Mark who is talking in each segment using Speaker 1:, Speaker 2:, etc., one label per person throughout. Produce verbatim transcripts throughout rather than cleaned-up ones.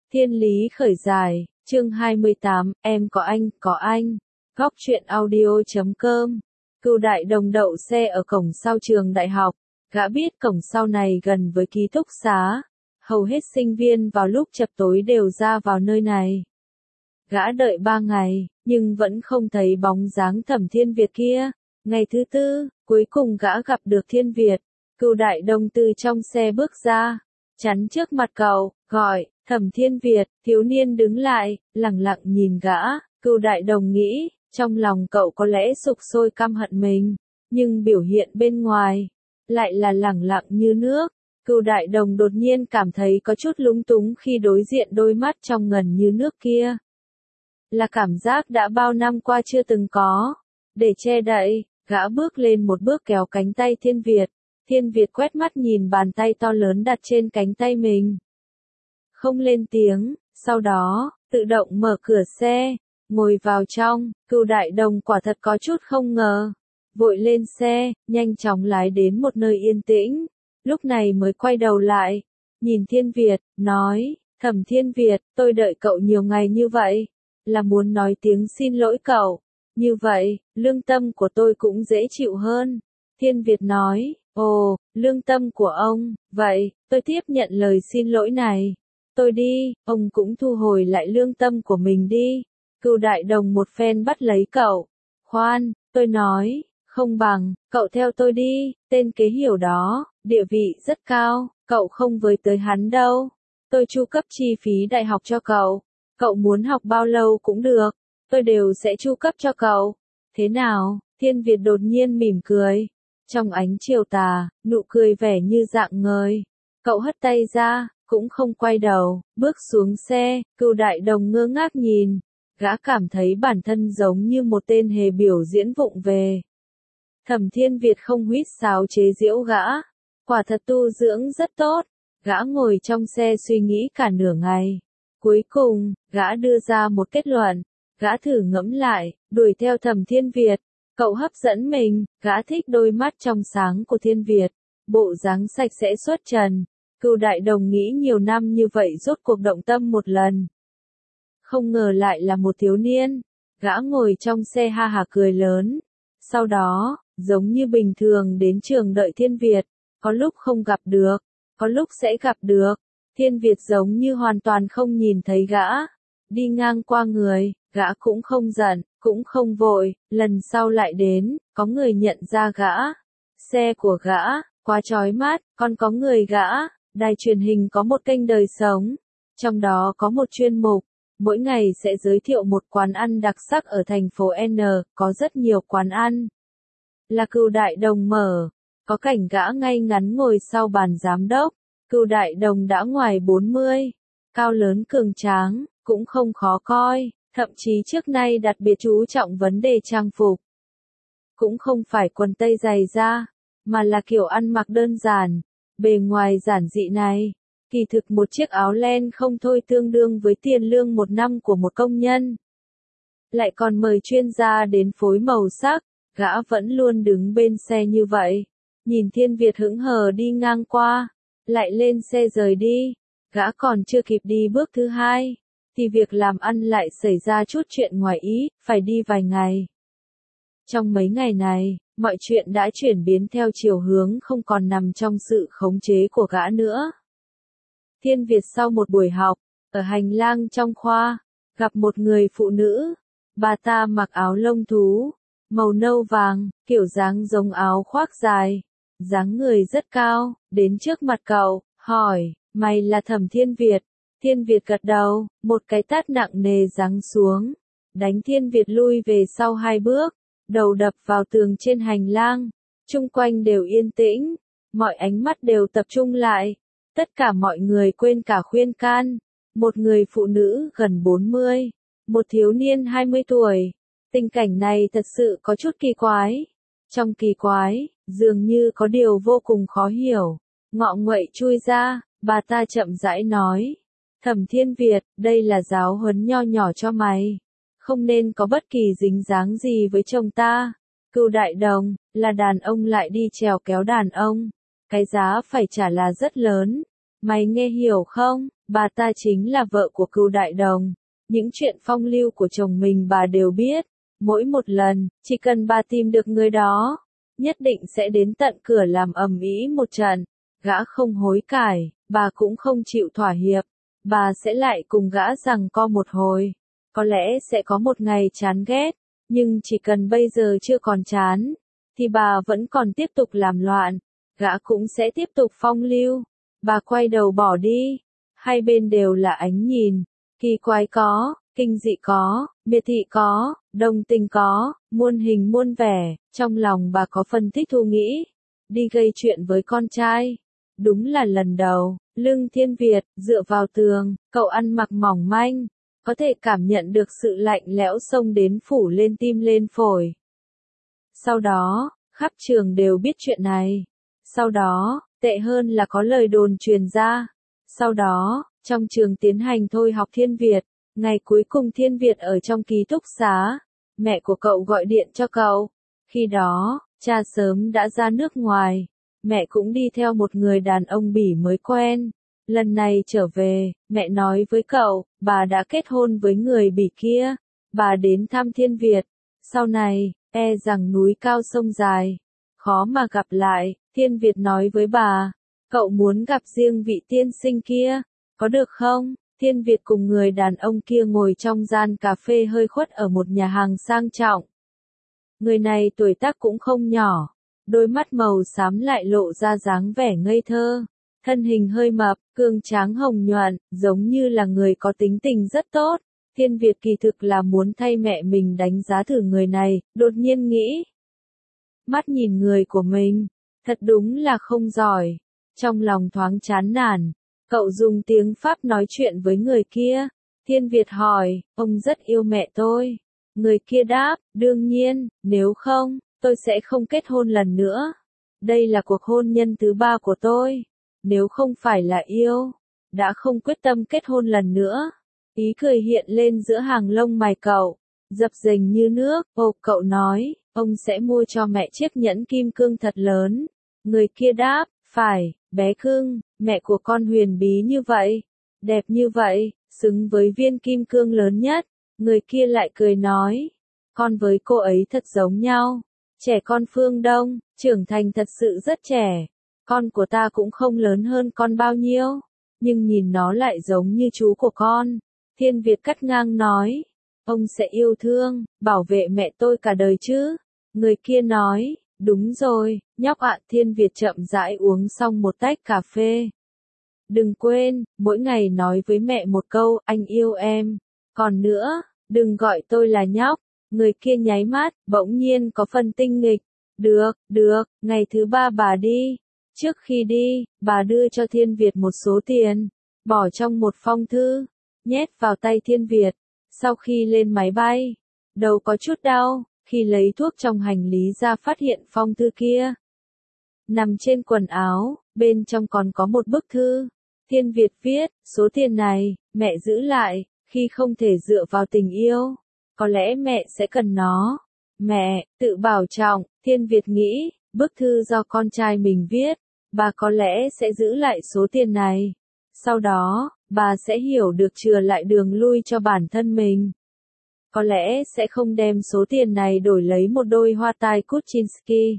Speaker 1: Thiên lý khởi giải, chương hai mươi tám, em có anh, có anh. Góc truyện audio chấm com. Cưu Đại Đồng đậu xe ở cổng sau trường đại học. Gã biết cổng sau này gần với ký túc xá. Hầu hết sinh viên vào lúc chập tối đều ra vào nơi này. Gã đợi ba ngày, nhưng vẫn không thấy bóng dáng Thẩm Thiên Việt kia. Ngày thứ tư, cuối cùng gã gặp được Thiên Việt. Cưu Đại Đồng từ trong xe bước ra, chắn trước mặt cậu, gọi, Thẩm Thiên Việt. Thiếu niên đứng lại, lặng lặng nhìn gã. Cưu Đại Đồng nghĩ, trong lòng cậu có lẽ sục sôi căm hận mình, nhưng biểu hiện bên ngoài lại là lẳng lặng như nước. Cưu Đại Đồng đột nhiên cảm thấy có chút lúng túng khi đối diện đôi mắt trong ngần như nước kia. Là cảm giác đã bao năm qua chưa từng có. Để che đậy, gã bước lên một bước kéo cánh tay Thiên Việt. Thiên Việt quét mắt nhìn bàn tay to lớn đặt trên cánh tay mình. Không lên tiếng, sau đó, tự động mở cửa xe, ngồi vào trong. Cưu Đại Đồng quả thật có chút không ngờ. Vội lên xe, nhanh chóng lái đến một nơi yên tĩnh. Lúc này mới quay đầu lại, nhìn Thiên Việt, nói, Thẩm Thiên Việt, tôi đợi cậu nhiều ngày như vậy, là muốn nói tiếng xin lỗi cậu. Như vậy, lương tâm của tôi cũng dễ chịu hơn. Thiên Việt nói, ồ, lương tâm của ông, vậy, tôi tiếp nhận lời xin lỗi này. Tôi đi, ông cũng thu hồi lại lương tâm của mình đi. Cưu Đại Đồng một phen bắt lấy cậu. Khoan, tôi nói, không bằng, cậu theo tôi đi, tên kế hiểu đó, địa vị rất cao, cậu không với tới hắn đâu. Tôi chu cấp chi phí đại học cho cậu, cậu muốn học bao lâu cũng được, tôi đều sẽ chu cấp cho cậu. Thế nào? Thiên Việt đột nhiên mỉm cười. Trong ánh chiều tà, nụ cười vẻ như dạng ngời. Cậu hất tay ra, cũng không quay đầu, bước xuống xe. Cưu Đại Đồng ngơ ngác nhìn. Gã cảm thấy bản thân giống như một tên hề biểu diễn vụng về. Thẩm Thiên Việt không huýt sáo chế giễu gã. Quả thật tu dưỡng rất tốt. Gã ngồi trong xe suy nghĩ cả nửa ngày. Cuối cùng, gã đưa ra một kết luận. Gã thử ngẫm lại, đuổi theo Thẩm Thiên Việt. Cậu hấp dẫn mình, gã thích đôi mắt trong sáng của Thiên Việt. Bộ dáng sạch sẽ xuất trần. Cưu Đại Đồng nghĩ nhiều năm như vậy rốt cuộc động tâm một lần. Không ngờ lại là một thiếu niên. Gã ngồi trong xe ha hả cười lớn. Sau đó, giống như bình thường đến trường đợi Thiên Việt. Có lúc không gặp được, có lúc sẽ gặp được. Thiên Việt giống như hoàn toàn không nhìn thấy gã. Đi ngang qua người, gã cũng không giận, cũng không vội. Lần sau lại đến, có người nhận ra gã. Xe của gã, quá chói mắt, còn có người gã. Đài truyền hình có một kênh đời sống. Trong đó có một chuyên mục. Mỗi ngày sẽ giới thiệu một quán ăn đặc sắc ở thành phố N, có rất nhiều quán ăn. Là Cưu Đại Đồng mở. Có cảnh gã ngay ngắn ngồi sau bàn giám đốc. Cưu Đại Đồng đã ngoài bốn mươi. Cao lớn cường tráng, cũng không khó coi. Thậm chí trước nay đặc biệt chú trọng vấn đề trang phục. Cũng không phải quần tây dày da, mà là kiểu ăn mặc đơn giản. Bề ngoài giản dị này, kỳ thực một chiếc áo len không thôi tương đương với tiền lương một năm của một công nhân. Lại còn mời chuyên gia đến phối màu sắc, gã vẫn luôn đứng bên xe như vậy. Nhìn Thiên Việt hững hờ đi ngang qua, lại lên xe rời đi. Gã còn chưa kịp đi bước thứ hai, thì việc làm ăn lại xảy ra chút chuyện ngoài ý, phải đi vài ngày. Trong mấy ngày này, mọi chuyện đã chuyển biến theo chiều hướng không còn nằm trong sự khống chế của gã nữa. Thiên Việt sau một buổi học, ở hành lang trong khoa, gặp một người phụ nữ. Bà ta mặc áo lông thú, màu nâu vàng, kiểu dáng giống áo khoác dài. Dáng người rất cao, đến trước mặt cậu, hỏi, mày là Thẩm Thiên Việt? Thiên Việt gật đầu, một cái tát nặng nề giáng xuống. Đánh Thiên Việt lui về sau hai bước. Đầu đập vào tường trên hành lang, chung quanh đều yên tĩnh, mọi ánh mắt đều tập trung lại, tất cả mọi người quên cả khuyên can. Một người phụ nữ gần bốn mươi, một thiếu niên hai mươi tuổi. Tình cảnh này thật sự có chút kỳ quái. Trong kỳ quái, dường như có điều vô cùng khó hiểu. Ngọ nguậy chui ra, bà ta chậm rãi nói, Thẩm Thiên Việt, đây là giáo huấn nho nhỏ cho mày. Không nên có bất kỳ dính dáng gì với chồng ta. Cưu Đại Đồng, là đàn ông lại đi chèo kéo đàn ông. Cái giá phải trả là rất lớn. Mày nghe hiểu không, bà ta chính là vợ của Cưu Đại Đồng. Những chuyện phong lưu của chồng mình bà đều biết. Mỗi một lần, chỉ cần bà tìm được người đó, nhất định sẽ đến tận cửa làm ầm ĩ một trận. Gã không hối cải, bà cũng không chịu thỏa hiệp. Bà sẽ lại cùng gã giằng co một hồi. Có lẽ sẽ có một ngày chán ghét, nhưng chỉ cần bây giờ chưa còn chán, thì bà vẫn còn tiếp tục làm loạn. Gã cũng sẽ tiếp tục phong lưu. Bà quay đầu bỏ đi. Hai bên đều là ánh nhìn. Kỳ quái có, kinh dị có, miệt thị có, đồng tình có, muôn hình muôn vẻ. Trong lòng bà có phân tích thu nghĩ. Đi gây chuyện với con trai. Đúng là lần đầu. Lương Thiên Việt, dựa vào tường, cậu ăn mặc mỏng manh. Có thể cảm nhận được sự lạnh lẽo xông đến phủ lên tim lên phổi. Sau đó, khắp trường đều biết chuyện này. Sau đó, tệ hơn là có lời đồn truyền ra. Sau đó, trong trường tiến hành thôi học Thiên Việt, ngày cuối cùng Thiên Việt ở trong ký túc xá, mẹ của cậu gọi điện cho cậu. Khi đó, cha sớm đã ra nước ngoài, mẹ cũng đi theo một người đàn ông Bỉ mới quen. Lần này trở về, mẹ nói với cậu, bà đã kết hôn với người Bỉ kia. Bà đến thăm Thiên Việt. Sau này, e rằng núi cao sông dài, khó mà gặp lại. Thiên Việt nói với bà, cậu muốn gặp riêng vị tiên sinh kia, có được không? Thiên Việt cùng người đàn ông kia ngồi trong gian cà phê hơi khuất ở một nhà hàng sang trọng. Người này tuổi tác cũng không nhỏ, đôi mắt màu xám lại lộ ra dáng vẻ ngây thơ. Thân hình hơi mập, cương tráng hồng nhuận, giống như là người có tính tình rất tốt. Thiên Việt kỳ thực là muốn thay mẹ mình đánh giá thử người này, đột nhiên nghĩ. Mắt nhìn người của mình, thật đúng là không giỏi. Trong lòng thoáng chán nản, cậu dùng tiếng Pháp nói chuyện với người kia. Thiên Việt hỏi, ông rất yêu mẹ tôi. Người kia đáp, đương nhiên, nếu không, tôi sẽ không kết hôn lần nữa. Đây là cuộc hôn nhân thứ ba của tôi. Nếu không phải là yêu, đã không quyết tâm kết hôn lần nữa. Ý cười hiện lên giữa hàng lông mày cậu, dập dềnh như nước. Ô, cậu nói, ông sẽ mua cho mẹ chiếc nhẫn kim cương thật lớn. Người kia đáp, phải, bé cưng, mẹ của con huyền bí như vậy, đẹp như vậy, xứng với viên kim cương lớn nhất. Người kia lại cười nói, con với cô ấy thật giống nhau. Trẻ con phương Đông, trưởng thành thật sự rất trẻ. Con của ta cũng không lớn hơn con bao nhiêu, nhưng nhìn nó lại giống như chú của con. Thiên Việt cắt ngang nói, ông sẽ yêu thương, bảo vệ mẹ tôi cả đời chứ. Người kia nói, đúng rồi, nhóc ạ. Thiên Việt chậm rãi uống xong một tách cà phê. Đừng quên, mỗi ngày nói với mẹ một câu, anh yêu em. Còn nữa, đừng gọi tôi là nhóc. Người kia nháy mắt, bỗng nhiên có phần tinh nghịch. Được, được, ngày thứ ba bà đi. Trước khi đi, bà đưa cho Thiên Việt một số tiền, bỏ trong một phong thư, nhét vào tay Thiên Việt. Sau khi lên máy bay, đầu có chút đau, khi lấy thuốc trong hành lý ra phát hiện phong thư kia nằm trên quần áo, bên trong còn có một bức thư. Thiên Việt viết, số tiền này, mẹ giữ lại, khi không thể dựa vào tình yêu, có lẽ mẹ sẽ cần nó. Mẹ, tự bảo trọng. Thiên Việt nghĩ, bức thư do con trai mình viết, bà có lẽ sẽ giữ lại số tiền này. Sau đó, bà sẽ hiểu được chừa lại đường lui cho bản thân mình. Có lẽ sẽ không đem số tiền này đổi lấy một đôi hoa tai Kuczynski.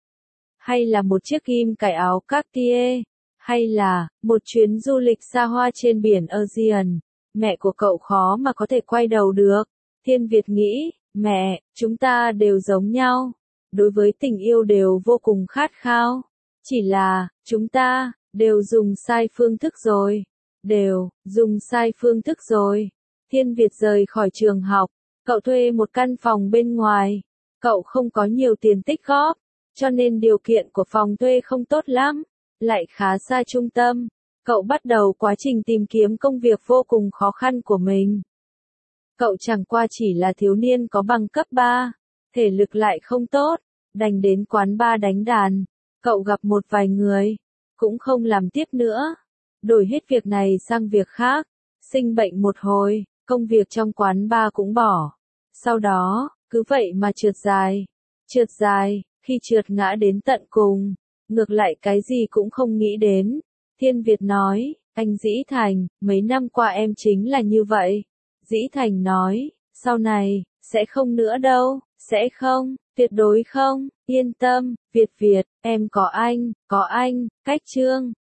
Speaker 1: Hay là một chiếc ghim cài áo Cartier. Hay là, một chuyến du lịch xa hoa trên biển Aegean. Mẹ của cậu khó mà có thể quay đầu được. Thiên Việt nghĩ, mẹ, chúng ta đều giống nhau. Đối với tình yêu đều vô cùng khát khao. Chỉ là, chúng ta, đều dùng sai phương thức rồi. Đều, dùng sai phương thức rồi. Thiên Việt rời khỏi trường học. Cậu thuê một căn phòng bên ngoài. Cậu không có nhiều tiền tích góp, cho nên điều kiện của phòng thuê không tốt lắm. Lại khá xa trung tâm. Cậu bắt đầu quá trình tìm kiếm công việc vô cùng khó khăn của mình. Cậu chẳng qua chỉ là thiếu niên có bằng cấp ba. Thể lực lại không tốt. Đành đến quán bar đánh đàn. Cậu gặp một vài người. Cũng không làm tiếp nữa. Đổi hết việc này sang việc khác. Sinh bệnh một hồi. Công việc trong quán bar cũng bỏ. Sau đó, cứ vậy mà trượt dài. Trượt dài, khi trượt ngã đến tận cùng. Ngược lại cái gì cũng không nghĩ đến. Thiên Việt nói, anh Dĩ Thành, mấy năm qua em chính là như vậy. Dĩ Thành nói, sau này, sẽ không nữa đâu, sẽ không, tuyệt đối không, yên tâm, Việt Việt, em có anh, có anh, Cách Trương.